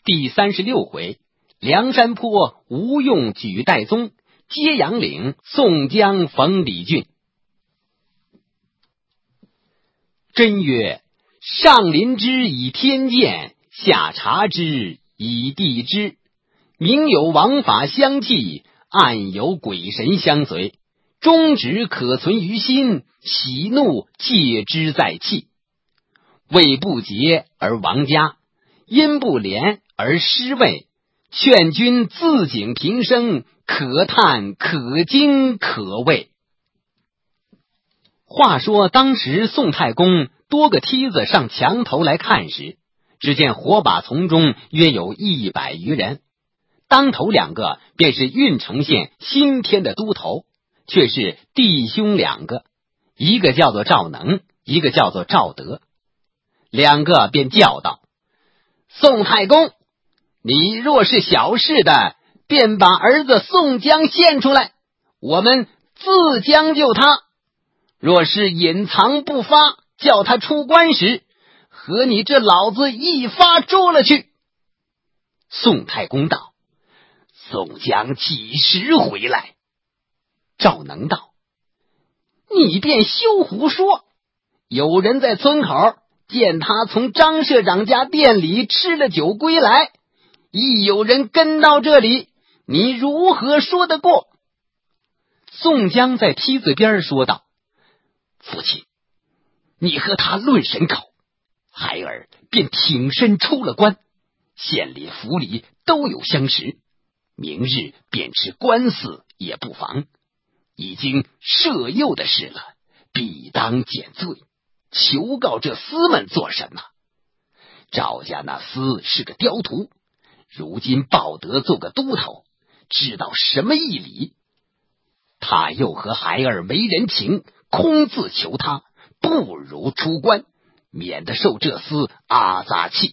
第36回，梁山坡吴用举戴宗，揭阳岭宋江逢李俊。真曰：上临之以天见，下察之以地知。明有王法相继，暗有鬼神相随。忠直可存于心，喜怒戒之在气。位不节而亡家，因不廉而失位。劝君自警平生，可叹可惊可畏。话说当时宋太公多个梯子上墙头来看时，只见火把丛中约有100余人，当头2个便是郓城县新添的都头，却是弟兄2个，一个叫做赵能，一个叫做赵德。2个便叫道：宋太公，你若是小事的，便把儿子宋江献出来，我们自将就他；若是隐藏不发，叫他出关时，和你这老子一发捉了去。宋太公道：宋江几时回来？赵能道：你便休胡说，有人在村口见他从张社长家店里吃了酒归来，亦有人跟到这里，你如何说得过？宋江在梯子边说道：父亲，你和他论神口，孩儿便挺身出了关，县里府里都有相识，明日便吃官司也不妨。已经赦宥的事了，必当减罪，求告这厮们做什么？赵家那厮是个刁徒，如今抱得做个都头，知道什么义理？他又和孩儿没人情，空自求他，不如出关，免得受这厮阿杂气。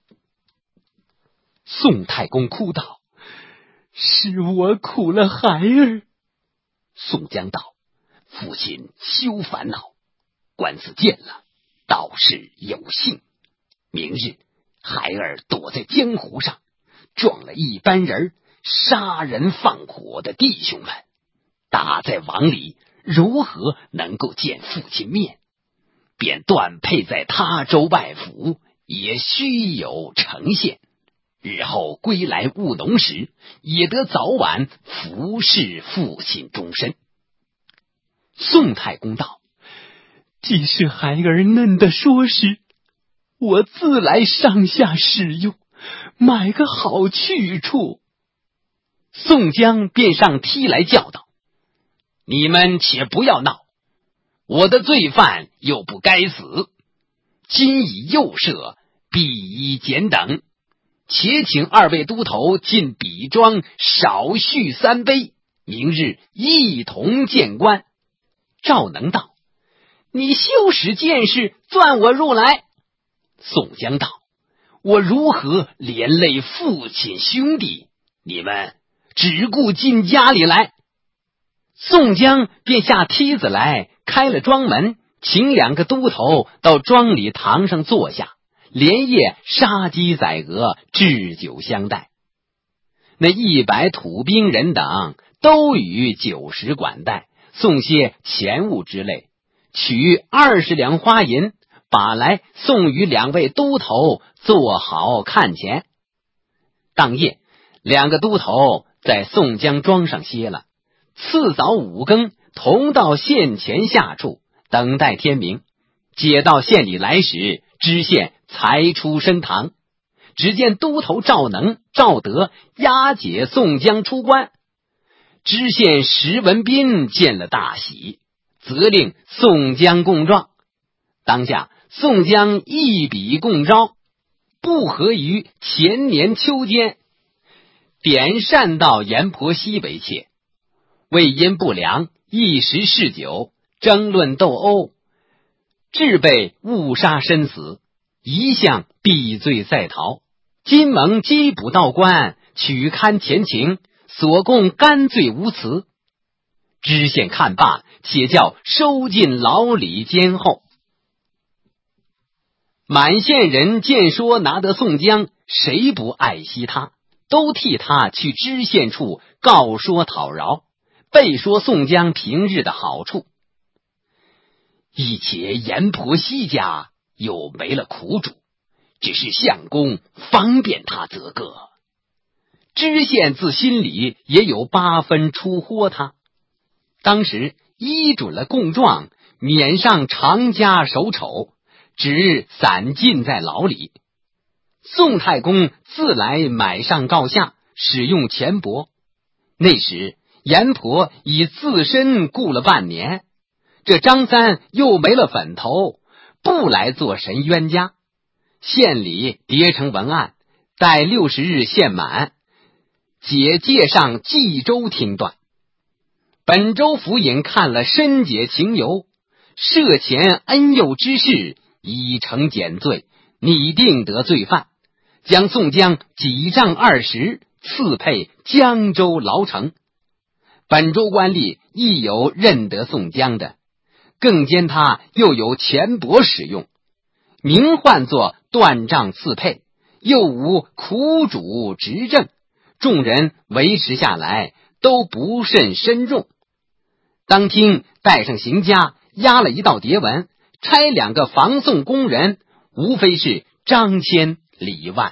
宋太公哭道：是我苦了孩儿。宋江道：父亲休烦恼，官司见了，倒是有幸。明日孩儿躲在江湖上，撞了一班人杀人放火的弟兄们，打在网里，如何能够见父亲面？便断配在他州外府，也须有呈现。日后归来务农时，也得早晚服侍父亲终身。宋太公道：既是孩儿嫩的说时，我自来上下使用，买个好去处。宋江便上梯来叫道：你们且不要闹，我的罪犯又不该死，今已右赦，必以简等，且请2位都头进笔庄，少叙3杯，明日一同见官。赵能道：你休使见识，钻我入来。宋江道：我如何连累父亲兄弟？你们只顾进家里来。宋江便下梯子来，开了庄门，请2个都头到庄里堂上坐下，连夜杀鸡宰鹅，置酒相待。那100土兵人等都与酒食管待，送些钱物之类，取20两花银，把来送与2位都头做好看钱。当夜2个都头在宋江庄上歇了，次早5更同到县前下处，等待天明。解到县里来时，知县才出升堂，只见都头赵能、赵德押解宋江出关。知县石文斌见了大喜，责令宋江供状。当下宋江一笔供招，不合于前年秋间，点善到阎婆惜为妾，为因不良一时嗜酒，争论斗殴，致被误杀身死，一向避罪在逃。今蒙缉捕到官，取勘前情，所供干罪无辞。知县看罢，且叫收进牢里监候。 满县人见说拿得宋江，谁不爱惜他，都替他去知县处告说讨饶，备说宋江平日的好处。一且阎婆惜家又没了苦主，只是相公方便他则个。知县自心里也有8分出豁他，当时依准了供状，免上常家守丑，只散禁在牢里。宋太公自来买上告下，使用钱帛。那时阎婆已自身雇了半年，这张三又没了粉头，不来做神冤家。县里叠成文案，待60日限满，解界上冀州听断。本州府尹看了申解情由，涉前恩佑之事，已成减罪，拟定得罪犯，将宋江几杖20，赐配江州牢城。本州官吏亦有认得宋江的，更兼他又有钱帛使用，名唤作断杖赐配，又无苦主执政，众人维持下来都不甚深重。当听带上刑家，押了一道牒文，差2个防宋工人，无非是张骞、李万。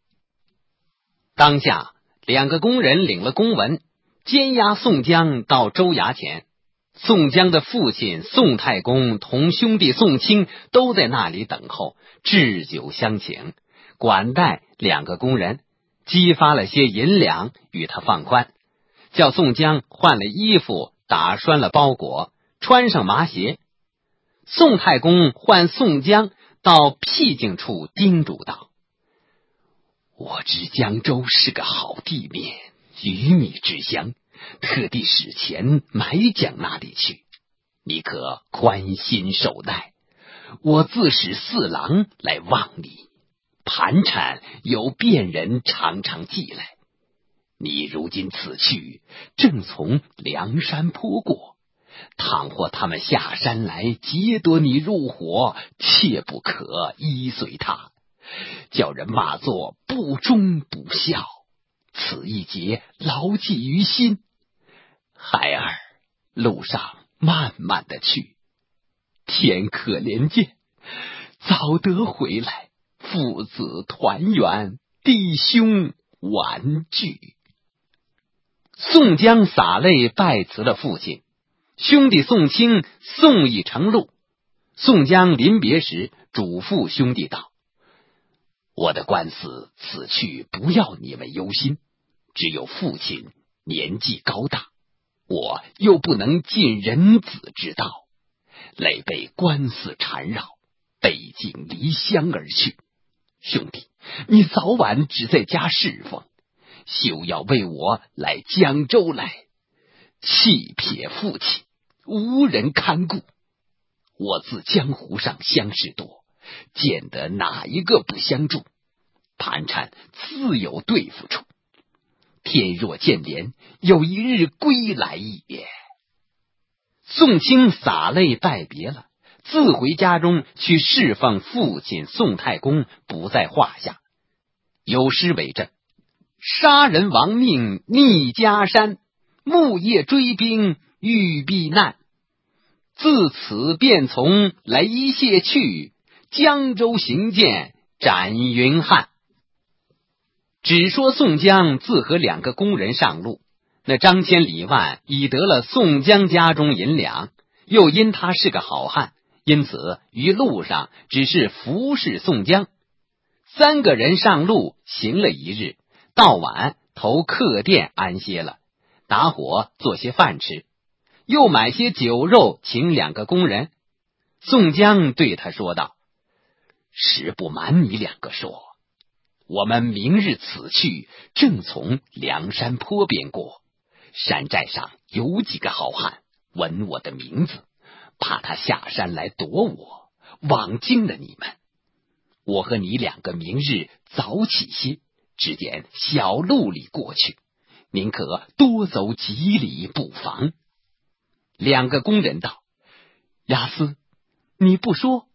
当下2个工人领了公文，监押宋江到州衙前。宋江的父亲宋太公同兄弟宋清都在那里等候，置酒相请，管待2个工人，激发了些银两与他放宽，叫宋江换了衣服，打拴了包裹，穿上麻鞋。宋太公唤宋江到僻静处叮嘱道：我知江州是个好地面，鱼米之乡，特地使钱买将那里去，你可宽心受待，我自使4郎来望你，盘缠有便人常常寄来。你如今此去，正从梁山坡过，倘或他们下山来劫夺你入伙，切不可依随他，叫人骂作不忠不孝，此一劫牢记于心。孩儿路上慢慢的去，天可怜见，早得回来，父子团圆，弟兄团聚。宋江洒泪拜辞了父亲，兄弟宋清送一程路。宋江临别时嘱咐兄弟道：我的官司此去不要你们忧心，只有父亲年纪高大，我又不能尽人子之道，累被官司缠绕，背井离乡而去。兄弟，你早晚只在家侍奉，休要为我来江州来，弃撇父亲，无人看顾。我自江湖上相识多，见得哪一个不相助，盘缠自有对付处。天若见怜，有一日归来也。宋清洒泪拜别了，自回家中去侍奉父亲宋太公，不在话下。有诗为证：杀人亡命逆家山，木叶追兵欲避难。自此便从雷泄去，江州行见斩云汉。只说宋江自和2个工人上路，那张骞、李万已得了宋江家中银两，又因他是个好汉，因此于路上只是服侍宋江。3个人上路行了1日，到晚投客店安歇了，打火做些饭吃，又买些酒肉请2个工人。宋江对他说道：实不瞒你2个说，我们明日此去，正从梁山坡边过，山寨上有几个好汉闻我的名字，怕他下山来夺我，枉惊了你们。我和你2个明日早起些，指点小路里过去，您可多走几里不妨。2个工人道：押司，你不说，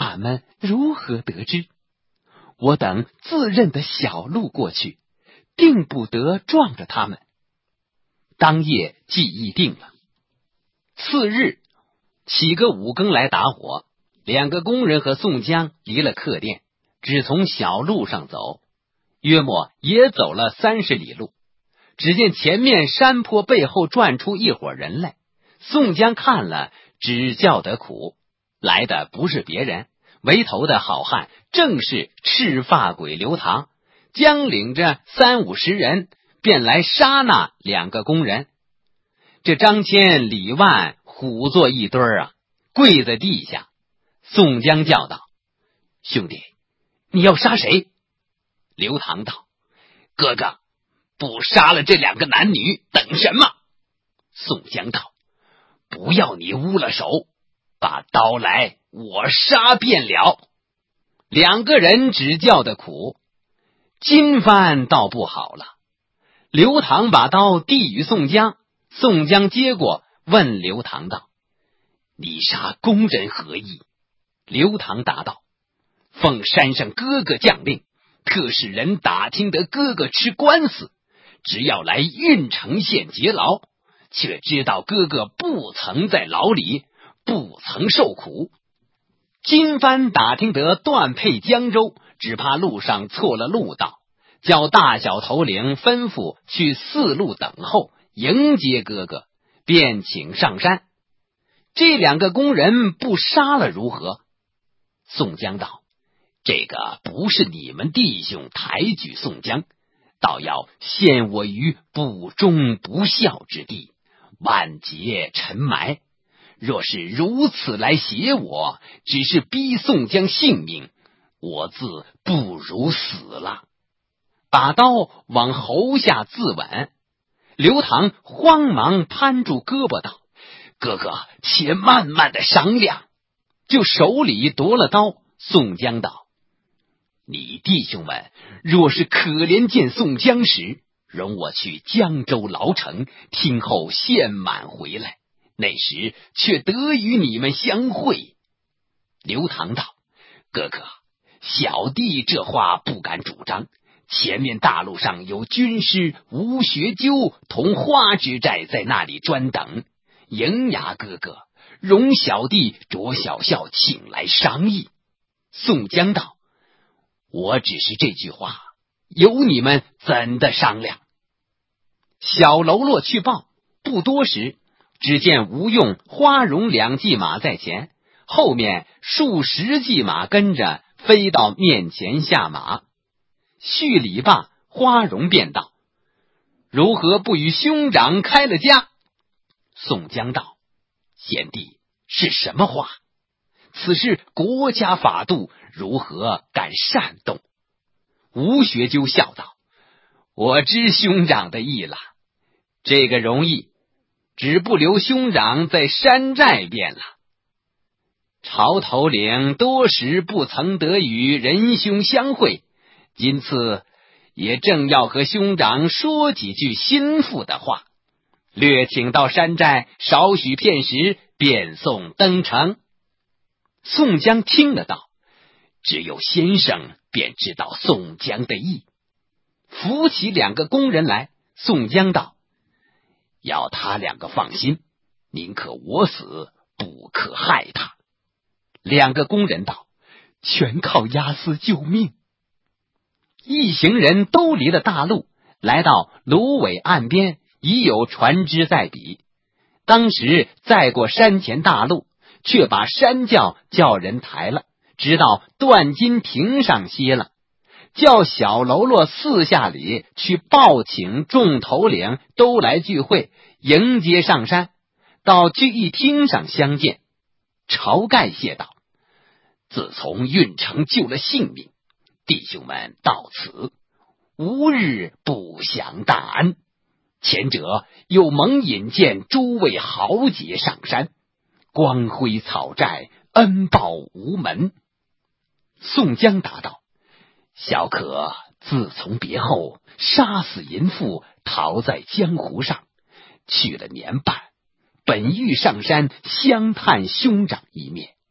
俺们如何得知？我等自认的小路过去，定不得撞着他们。当夜计议定了。次日起个5更来打火，2个工人和宋江离了客店，只从小路上走，约莫也走了30里路。只见前面山坡背后转出一伙人来，宋江看了，只叫得苦。来的不是别人，为头的好汉正是赤发鬼刘唐，将领着30-50人，便来杀那2个工人。这张骞、李万虎作一堆啊，跪在地下。宋江叫道：兄弟，你要杀谁？刘唐道：哥哥，不杀了这2个男女，等什么？宋江道：不要你污了手，把刀来，我杀便了。2个人只叫得苦。今番倒不好了。刘唐把刀递与宋江，宋江接过，问刘唐道：你杀工人何意？刘唐答道：奉山上哥哥将令，特使人打听得哥哥吃官司，只要来郓城县劫牢，却知道哥哥不曾在牢里，不曾受苦。今番打听得断配江州，只怕路上错了路道，叫大小头领吩咐去4路等候，迎接哥哥，便请上山。这2个工人不杀了如何？宋江道：这个不是你们弟兄抬举宋江，倒要陷我于不忠不孝之地，万劫沉埋。若是如此来挟我，只是逼宋江性命，我自不如死了。把刀往喉下自刎。刘唐慌忙攀住胳膊道：哥哥，且慢慢的商量。就手里夺了刀。宋江道：你弟兄们若是可怜见宋江时，容我去江州牢城，听候献满回来，那时却得与你们相会。刘唐道：哥哥，小弟这话不敢主张，前面大路上有军师吴学究同花之寨在那里专等，迎牙哥哥，容小弟着小校请来商议。宋江道：我只是这句话，由你们怎的商量？小喽啰去报，不多时，只见吴用、花荣2骑马在前，后面数10骑马跟着，飞到面前下马。叙礼罢，花荣便道：如何不与兄长开了家？宋江道：贤弟是什么话？此事国家法度，如何敢擅动？吴学究笑道：我知兄长的意了，这个容易，只不留兄长在山寨便了。朝头领多时不曾得与仁兄相会，今次也正要和兄长说几句心腹的话，略请到山寨少许片时，便送登城。宋江听了道：只有先生便知道宋江的意。扶起2个工人来。宋江道：要他2个放心，宁可我死，不可害他。2个工人道：全靠押司救命。一行人都离了大路，来到芦苇岸边，已有船只在彼。当时再过山前大路，却把山轿叫人抬了，直到断金亭上歇了，叫小喽啰4下里去报请众头领都来聚会，迎接上山，到聚义厅上相见。晁盖谢道：自从郓城救了性命，弟兄们到此，无日不享大恩。前者又蒙引荐诸位豪杰上山，光辉草寨，恩报无门。宋江答道：小可自从别后，杀死淫妇，逃在江湖上，去了年半，本欲上山相探兄长一面，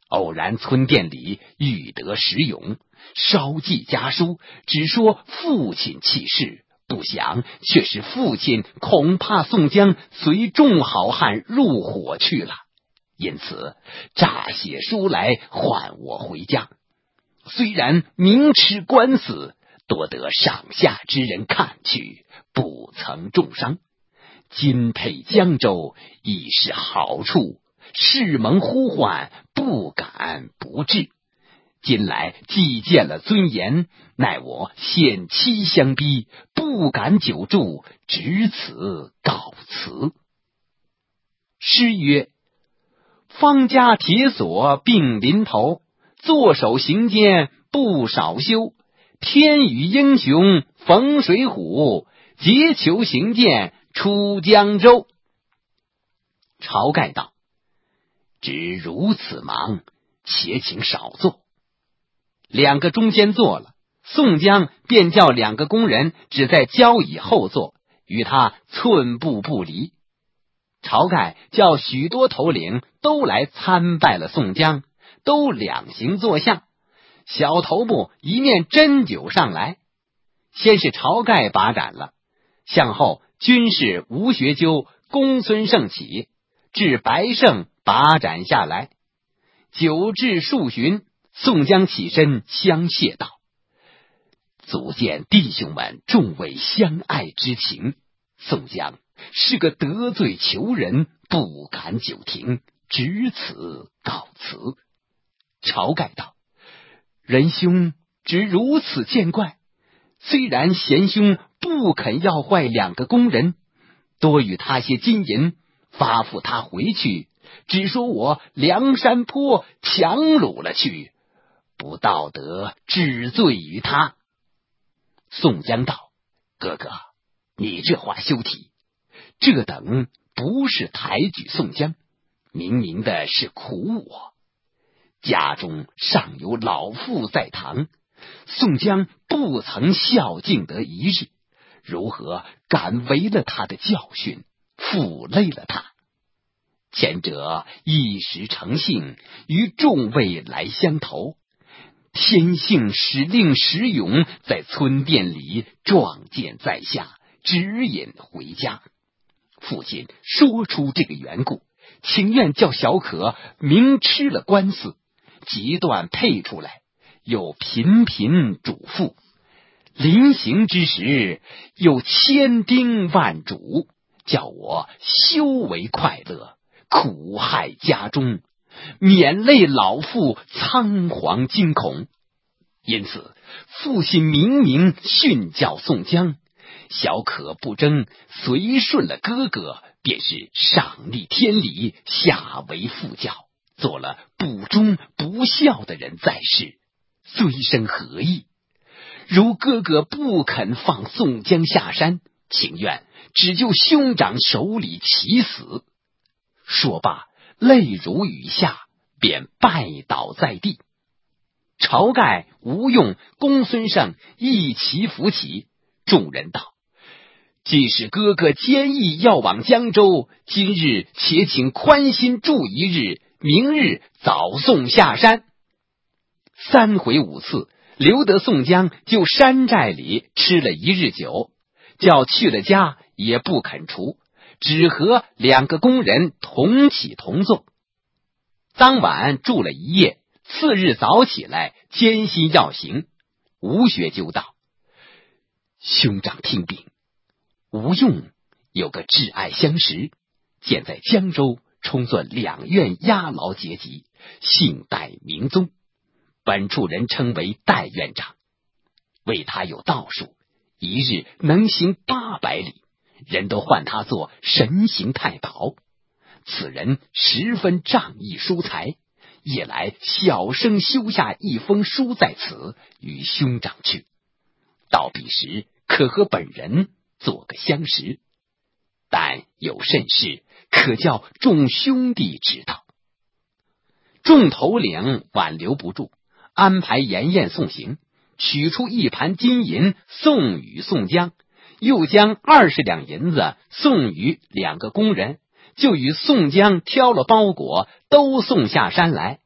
偶然村店里遇得石勇，稍记家书，只说父亲弃世，不想却是父亲恐怕宋江随众好汉入伙去了，因此诈写书来唤我回家。虽然明吃官司，多得上下之人看去，不曾重伤。今配江州已是好处，事蒙呼唤，不敢不至。今来既见了尊严，奈我险期相逼，不敢久住，只此告辞。诗曰：方家铁锁并临头，坐守行间不少休。天与英雄逢水虎，结球行剑出江州。晁盖道：只如此忙，且请少坐。两个中间坐了，宋江便叫两个工人只在交椅后坐，与他寸步不离。晁盖叫许多头领都来参拜了宋江，都两行坐下。小头目一面斟酒上来，先是晁盖把盏了，向后军士吴学究、公孙胜起，至白胜把盏下来。酒至数巡，宋江起身相谢道：足见弟兄们众位相爱之情，宋江是个得罪求人，不敢久停，只此告辞。晁盖道：仁兄只如此见怪，虽然贤兄不肯要坏两个工人，多与他些金银，发付他回去，只说我梁山坡强掳了去，不道德治罪于他。宋江道：哥哥，你这话休提，这等不是抬举宋江，明明的是苦我。家中尚有老父在堂，宋江不曾孝敬得一日，如何敢违了他的教训，负累了他？前者一时成性，与众位来相投，天性使令石勇在村店里撞见在下，指引回家。父亲说出这个缘故，情愿叫小可明吃了官司，即断配出来，又频频嘱咐，临行之时又千叮万嘱，叫我休为快乐，苦害家中，免累老父仓皇惊恐。因此父亲明明训教宋江，小可不争，随顺了哥哥，便是上立天理，下为父教，做了不忠不孝的人在世，虽生何意？如哥哥不肯放宋江下山，情愿只就兄长手里起死。说罢，泪如雨下，便拜倒在地。晁盖、吴用、公孙胜一齐扶起，众人道：既是哥哥坚毅要往江州，今日且请宽心住一日，明日早送下山。三回五次，留得宋江就山寨里吃了一日酒，叫去了家也不肯除，只和两个工人同起同坐。当晚住了一夜，次日早起来，艰辛要行。吴学究道：兄长听禀，吴用有个挚爱相识，现在江州充算两院押牢阶级，姓戴名宗，本处人称为戴院长。为他有道术，一日能行800里，人都唤他做神行太保。此人十分仗义疏财，夜来小声修下一封书在此，与兄长去。到彼时可和本人做个相识，但有甚事可叫众兄弟知道。众头领挽留不住，安排筵宴送行，取出1盘金银送与宋江，又将20两银子送与2个工人，就与宋江挑了包裹，都送下山来，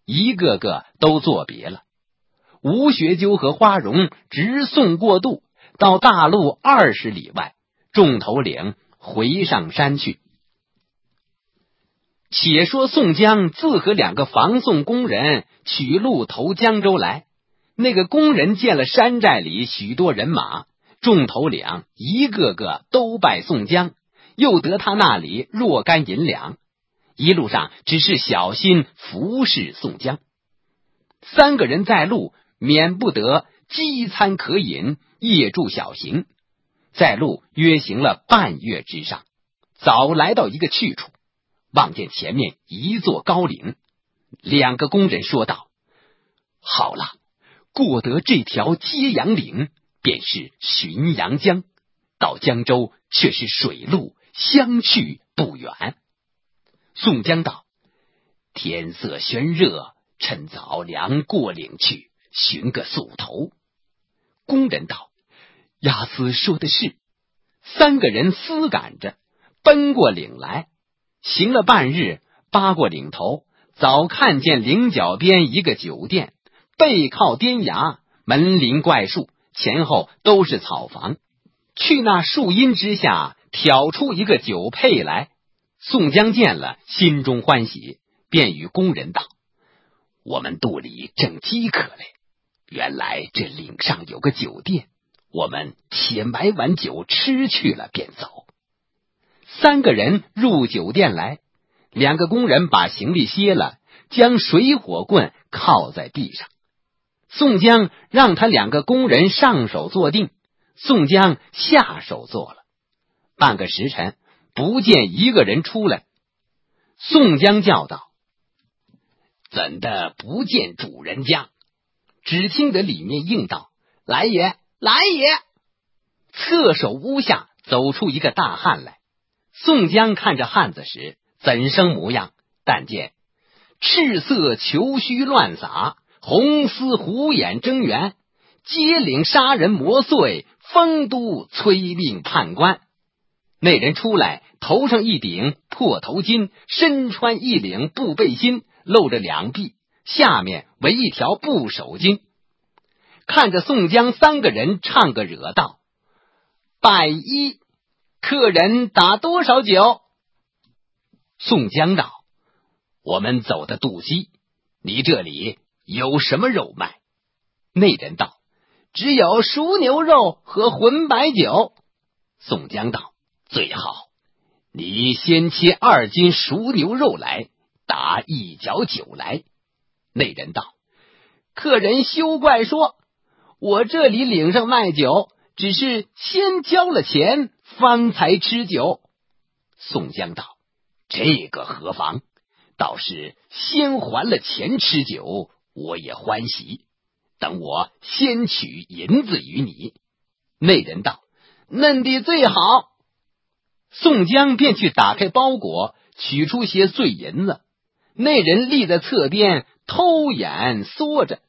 一个个都作别了。吴学究和花荣直送过渡，到大路20里外，众头领回上山去。且说宋江自和2个防送工人取路投江州来，那个工人见了山寨里许多人马，众头领一个个都拜宋江，又得他那里若干银两，一路上只是小心服侍宋江。3个人在路，免不得饥餐可饮，夜住小行，在路约行了半月之上，早来到一个去处，望见前面一座高岭。2个工人说道：好了，过得这条揭阳岭，便是浔阳江，到江州却是水路，相去不远。宋江道：天色宣热，趁早粮过岭去，寻个宿头。工人道：押司说的是。3个人厮赶着奔过岭来，行了半日，扒过岭头，早看见岭角边一个酒店，背靠颠崖，门临怪树，前后都是草房。去那树荫之下，挑出一个酒配来。宋江见了，心中欢喜，便与工人道：我们肚里正饥渴嘞，原来这岭上有个酒店，我们且买碗酒吃去了便走。3个人入酒店来，2个工人把行李歇了，将水火棍靠在地上。宋江让他2个工人上手坐定，宋江下手坐了。半个时辰，不见一个人出来。宋江叫道：怎的不见主人家？只听得里面应道：来也，来也。侧手屋下走出一个大汉来。宋江看着汉子时，怎生模样？但见赤色虬须乱撒，红丝虎眼睁圆，接领杀人磨碎，丰都催命判官。那人出来，头上一顶破头巾，身穿一领布背心，露着2臂，下面围一条布手巾。看着宋江3个人，唱个惹道：拜一，客人打多少酒？宋江道：我们走的肚西，你这里有什么肉卖？那人道：只有熟牛肉和浑白酒。宋江道：最好，你先切2斤熟牛肉来，打1角酒来。那人道：客人休怪说，我这里岭上卖酒，只是先交了钱方才吃酒。宋江道：这个何妨，倒是先还了钱吃酒，我也欢喜，等我先取银子与你。那人道：嫩的最好。宋江便去打开包裹，取出些碎银子。那人立在侧边偷眼缩着，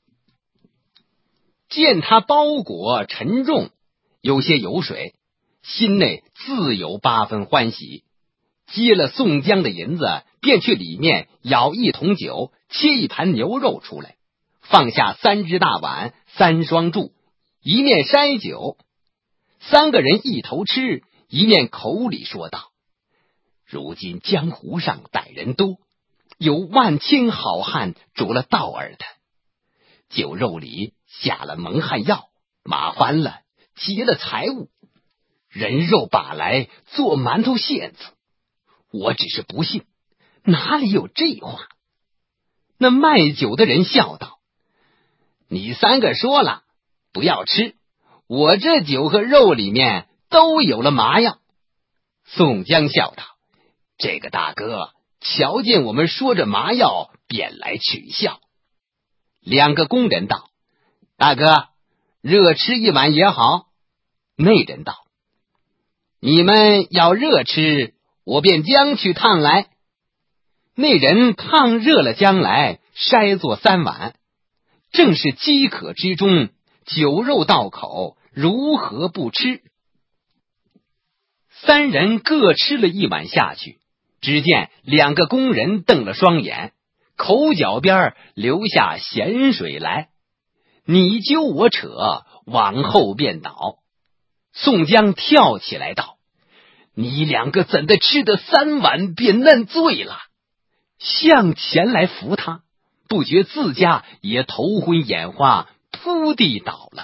见他包裹沉重，有些油水，心内自有8分欢喜，接了宋江的银子，便去里面舀1桶酒，切1盘牛肉出来，放下3只大碗，3双箸，一面筛酒。3个人一头吃，一面口里说道：如今江湖上歹人多，有万千好汉着了道儿的，酒肉里下了蒙汗药，麻烦了，劫了财物，人肉把来做馒头馅子。我只是不信，哪里有这话？那卖酒的人笑道：你3个说了不要吃，我这酒和肉里面都有了麻药。宋江笑道：这个大哥瞧见我们说着麻药，便来取笑。2个工人道：大哥，热吃1碗也好。那人道：你们要热吃，我便将去烫来。那人烫热了姜来，筛做3碗，正是饥渴之中，酒肉到口，如何不吃？3人各吃了1碗下去，只见2个工人瞪了双眼， 口角边流下咸水来，你揪我扯，往后便倒。宋江跳起来道：你两个怎的吃得3碗便嫩醉了？向前来扶他，不觉自家也头昏眼花，扑地倒了。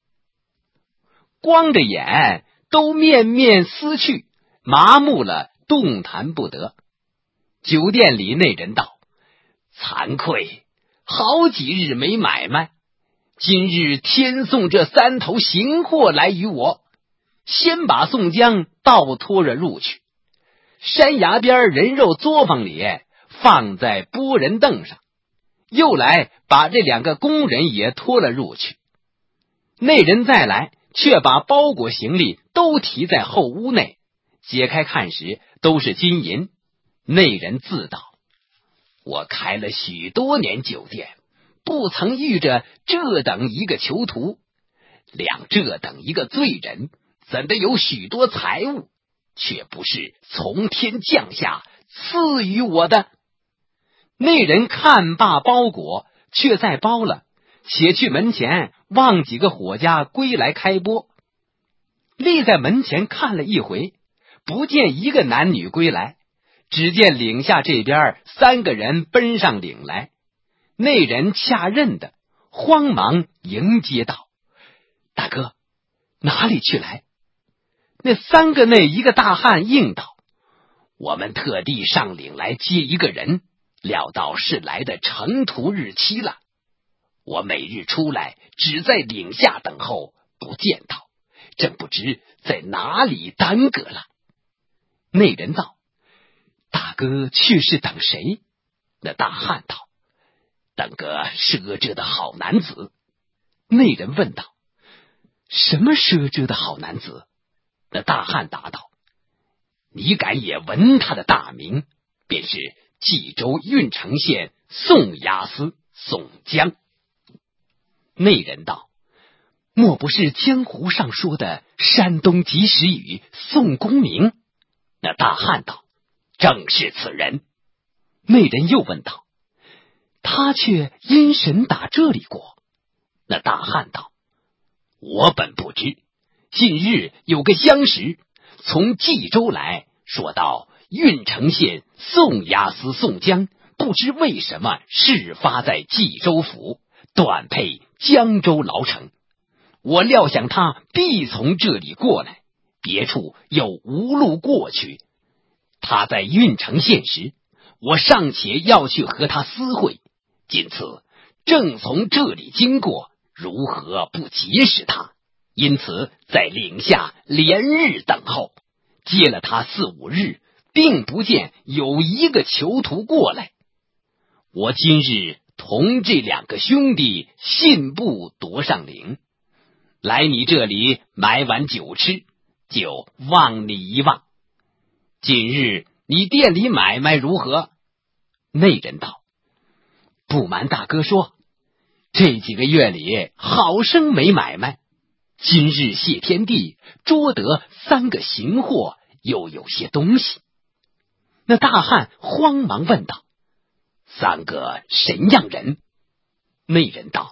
光着眼都面面思去，麻木了，动弹不得。酒店里那人道：惭愧，好几日没买卖，今日天送这3头行货来与我，先把宋江倒拖着入去，山崖边人肉作坊里放在拨人凳上，又来把这2个工人也拖了入去。那人再来，却把包裹行李都提在后屋内，解开看时都是金银。那人自道：我开了许多年酒店，不曾遇着这等一个囚徒，两这等一个罪人，怎的有许多财物，却不是从天降下赐予我的？那人看罢包裹，却再包了，且去门前望几个伙家归来开拨。立在门前看了一回，不见一个男女归来，只见岭下这边3个人奔上岭来。那人恰认的，慌忙迎接道：大哥，哪里去来？那3个内一个大汉应道：我们特地上岭来接一个人，料到是来的程途日期了。我每日出来，只在岭下等候，不见到，真不知在哪里耽搁了。那人道：大哥去是等谁？那大汉道：等个赊折的好男子。那人问道：什么赊折的好男子？那大汉答道：你敢也闻他的大名，便是冀州郓城县宋押司宋江。那人道：莫不是江湖上说的山东及时雨宋公明？那大汉道：正是此人。那人又问道：他却因神打这里过？那大汉道：我本不知，近日有个相识从冀州来，说到郓城县宋押司宋江，不知为什么事发在冀州府，短配江州牢城。我料想他必从这里过来，别处又无路过去。他在郓城县时，我尚且要去和他私会，今次正从这里经过，如何不结识他？因此在岭下连日等候，接了他4、5日，并不见有一个囚徒过来。我今日同这2个兄弟信步夺上岭，来你这里买碗酒吃，就望你一望。今日你店里买卖如何？那人道：不瞒大哥说，这几个月里好生没买卖，今日谢天地，捉得3个行货，又有些东西。那大汉慌忙问道：3个什样人？那人道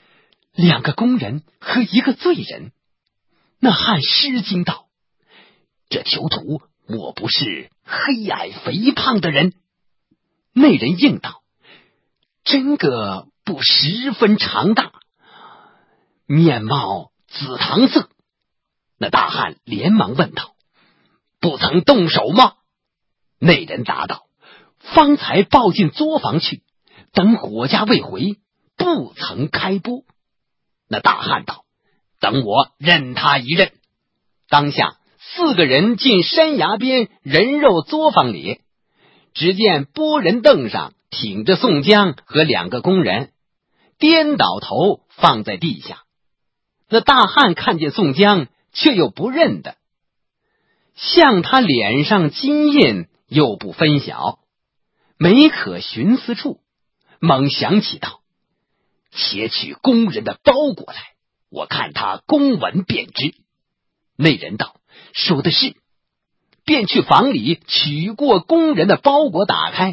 ：2个工人和1个罪人。那汉失惊道：这囚徒莫不是黑矮肥胖的人？那人应道：真个不十分长大，面貌紫糖色。那大汉连忙问道：不曾动手吗？那人答道：方才抱进作坊去，等伙家未回，不曾开拨。那大汉道：等我认他一认。当下4个人进山崖边人肉作坊里，只见拨人凳上挺着宋江和2个工人，颠倒头放在地下。那大汉看见宋江，却又不认得，像他脸上金印又不分晓，没可寻思处，猛想起道：且取工人的包裹来，我看他公文便知。那人道：说的是。便去房里取过工人的包裹，打开，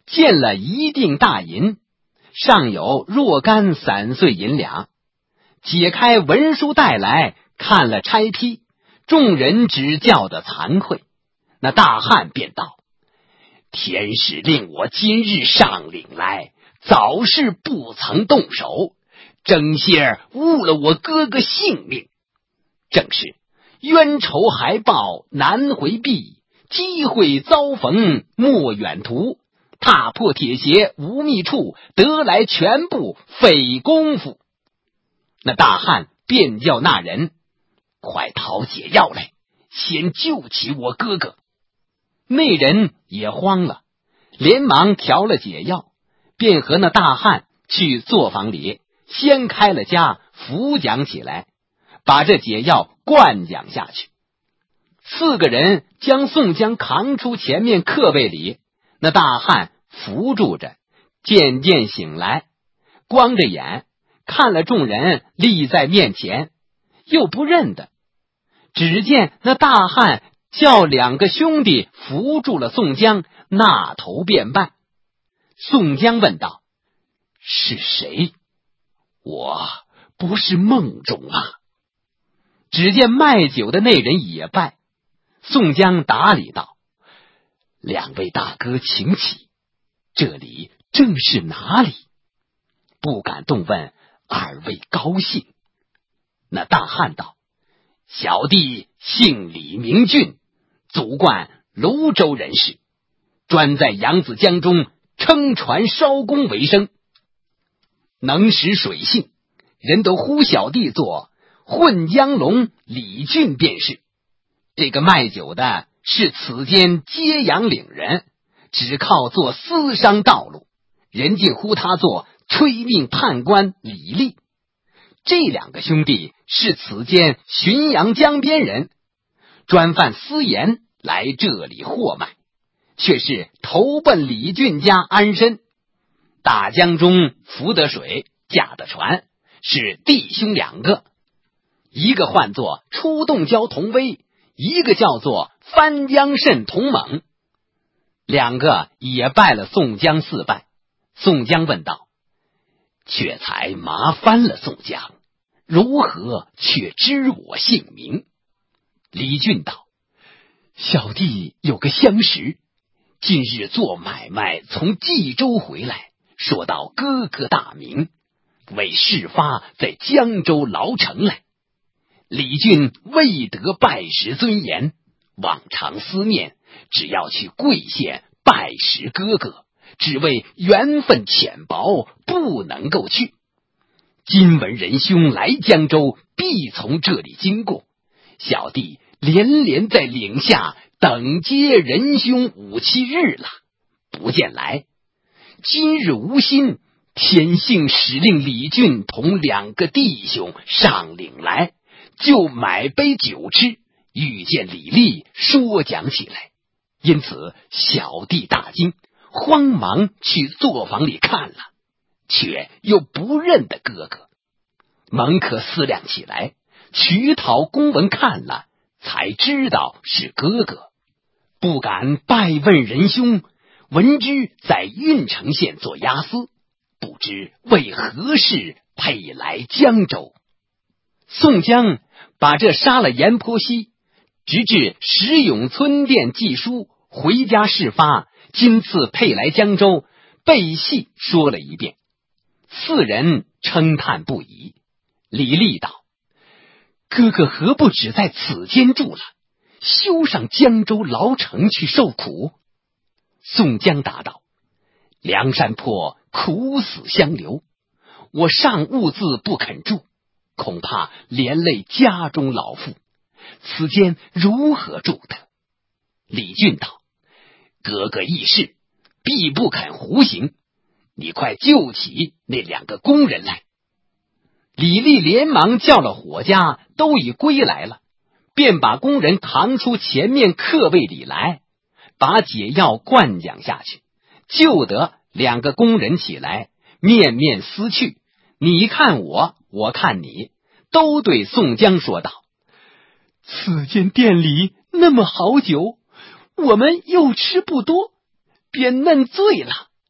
见了一锭大银，上有若干散碎银两，解开文书带来，看了差批，众人只叫得惭愧。那大汉便道：天使令我今日上领来，早是不曾动手，争些误了我哥哥性命。正是冤仇还报难回避，机会遭逢莫远图。踏破铁鞋无觅处，得来全部费功夫。那大汉便叫那人快讨解药来，先救起我哥哥。那人也慌了，连忙调了解药，便和那大汉去作坊里掀开了家，扶讲起来，把这解药灌讲下去。4个人将宋江扛出前面客位里，那大汉扶住着，渐渐醒来，光着眼看了众人立在面前，又不认得。只见那大汉叫2个兄弟扶住了宋江，那头便拜。宋江问道：是谁？我不是梦中啊？只见卖酒的那人也拜。宋江打礼道：2位大哥请起，这里正是哪里？不敢动问2位高姓。那大汉道：小弟姓李名俊，祖贯泸州人士，专在扬子江中撑船烧工为生，能识水性，人都呼小弟做混江龙李俊便是。这个卖酒的是此间揭阳岭人，只靠做私商道路，人竟呼他做催命判官李立。这2个兄弟是此间浔阳江边人，专犯私盐来这里货卖，却是投奔李俊家安身。大江中浮得水，驾的船，是弟兄2个，一个唤作出洞蛟童威，一个叫做翻江蜃童猛。2个也拜了宋江4拜。宋江问道：却才麻烦了宋江，如何却知我姓名？李俊道：小弟有个相识，近日做买卖从冀州回来，说到哥哥大名，为事发在江州牢城来。李俊未得拜识尊严，往常思念，只要去贵县拜识哥哥，只为缘分浅薄，不能够去。今闻仁兄来江州，必从这里经过，小弟连连在岭下等接仁兄5、7日了，不见来。今日无心，天性使令李俊同2个弟兄上岭来，就买杯酒吃，遇见李立，说讲起来。因此小弟大惊，慌忙去作坊里看了，却又不认得哥哥。猛可思量起来，取讨公文看了，才知道是哥哥，不敢拜问仁兄，闻之在郓城县做押司，不知为何事配来江州。宋江把这杀了阎婆惜，直至石永村店寄书，回家事发，今次配来江州，背细说了一遍。4人称叹不已。李立道：哥哥何不只在此间住了，休上江州牢城去受苦？宋江答道：梁山坡苦死相留，我尚兀自不肯住，恐怕连累家中老妇，此间如何住得？李俊道：哥哥义士，必不肯胡行，你快救起那2个工人来。李立连忙叫了伙家，都已归来了，便把工人扛出前面客位里来，把解药灌讲下去，救得2个工人起来，面面思去，你看我，我看你，都对宋江说道：此间店里那么好酒，我们又吃不多，便嫩醉了，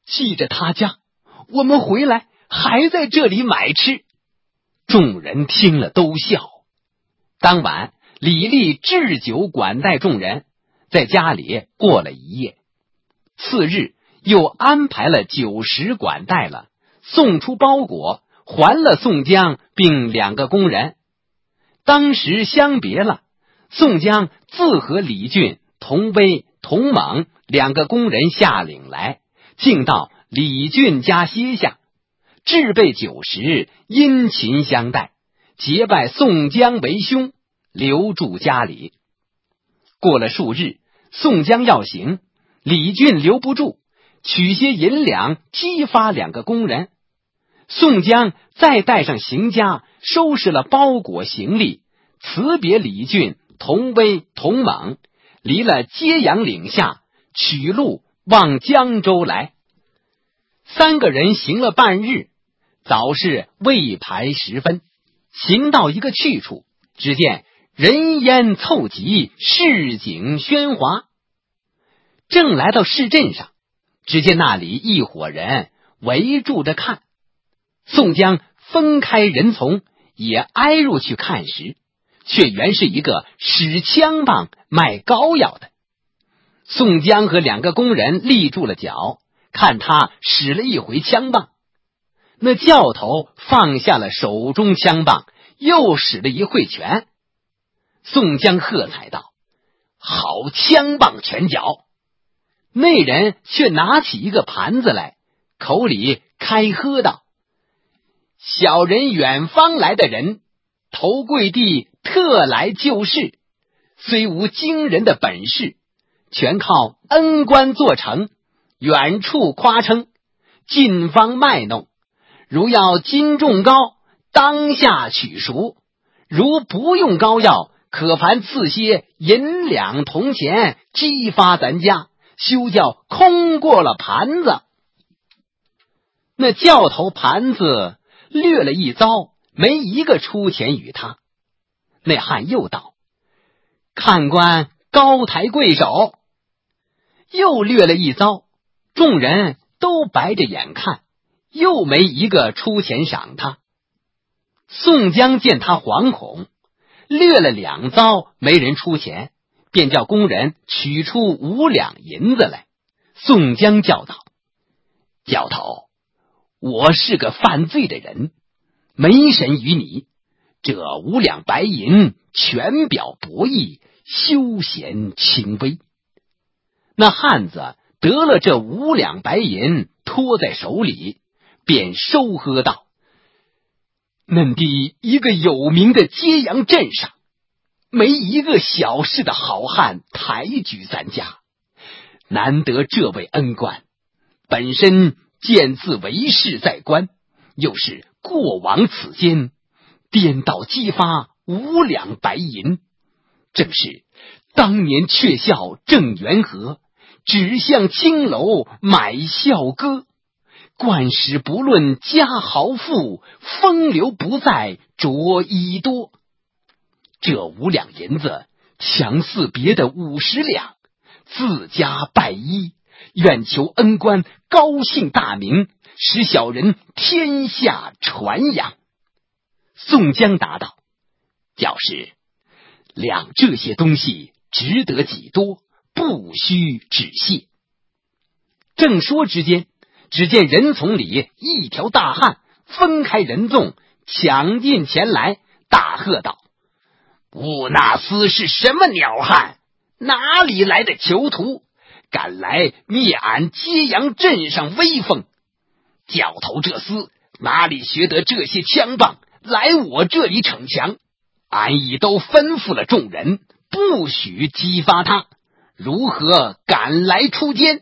记着他家，我们回来还在这里买吃。众人听了都笑。当晚，李立置酒管待众人，在家里过了一夜。次日又安排了酒食管待了，送出包裹，还了宋江并2个工人。当时相别了，宋江自和李俊、童威、童猛2个工人下岭来，径到李俊家歇下，置备酒食，殷勤相待，结拜宋江为兄，留住家里。过了数日，宋江要行，李俊留不住，取些银两激发2个工人。宋江再带上行家，收拾了包裹行李，辞别李俊、童威、童猛，离了揭阳岭下，取路往江州来。3个人行了半日，早是未排时分，行到一个去处，只见人烟凑集，市井喧哗。正来到市镇上，只见那里一伙人围住着看。宋江分开人丛，也挨入去看时，却原是一个使枪棒卖膏药的。宋江和2个工人立住了脚，看他使了一回枪棒。那教头放下了手中枪棒，又使了一会拳。宋江喝彩道：好枪棒拳脚！那人却拿起一个盘子来，口里开喝道：小人远方来的人，头跪地特来救世，虽无惊人的本事，全靠恩官做成，远处夸称，近方卖弄。如要金重膏，当下取赎；如不用膏药，可盘赐些银两铜钱，激发咱家，休叫空过了盘子。那教头盘子掠了一遭，没一个出钱与他。那汉又道：看官高抬贵手。又掠了一遭，众人都白着眼看，又没一个出钱赏他。宋江见他惶恐，掠了2遭，没人出钱，便叫工人取出5两银子来。宋江叫道：教头，我是个犯罪的人，没神于你，这5两白银全表博义，休嫌轻微。那汉子得了这5两白银，托在手里，便收喝道：恁的一个有名的揭阳镇上，没一个小事的好汉抬举咱家，难得这位恩官，本身见自为士在官，又是过往此间，颠倒激发5两白银，正是当年却笑郑元和，只向青楼买笑歌，冠使不论家豪富，风流不在着衣多。这5两银子强似别的50两，自家拜衣，愿求恩官高姓大名，使小人天下传扬。宋江答道：教士，量这些东西值得几多，不须止谢。正说之间，只见人丛里一条大汉分开人众，抢进前来，大喝道：乌纳斯是什么鸟汉？哪里来的囚徒，敢来灭俺揭阳镇上威风？教头这厮哪里学得这些枪棒，来我这里逞强？俺已都吩咐了众人，不许激发他，如何敢来出奸？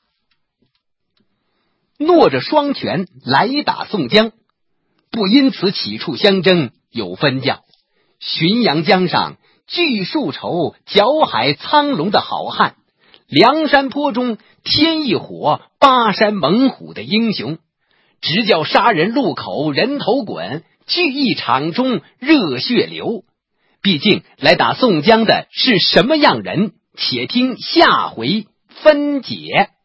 诺着双拳来打宋江，不因此起处相争，有分教。浔阳江上巨树筹剿海苍龙的好汉，梁山坡中添一伙巴山猛虎的英雄，直叫杀人路口人头滚，聚义场中热血流。毕竟来打宋江的是什么样人？且听下回分解。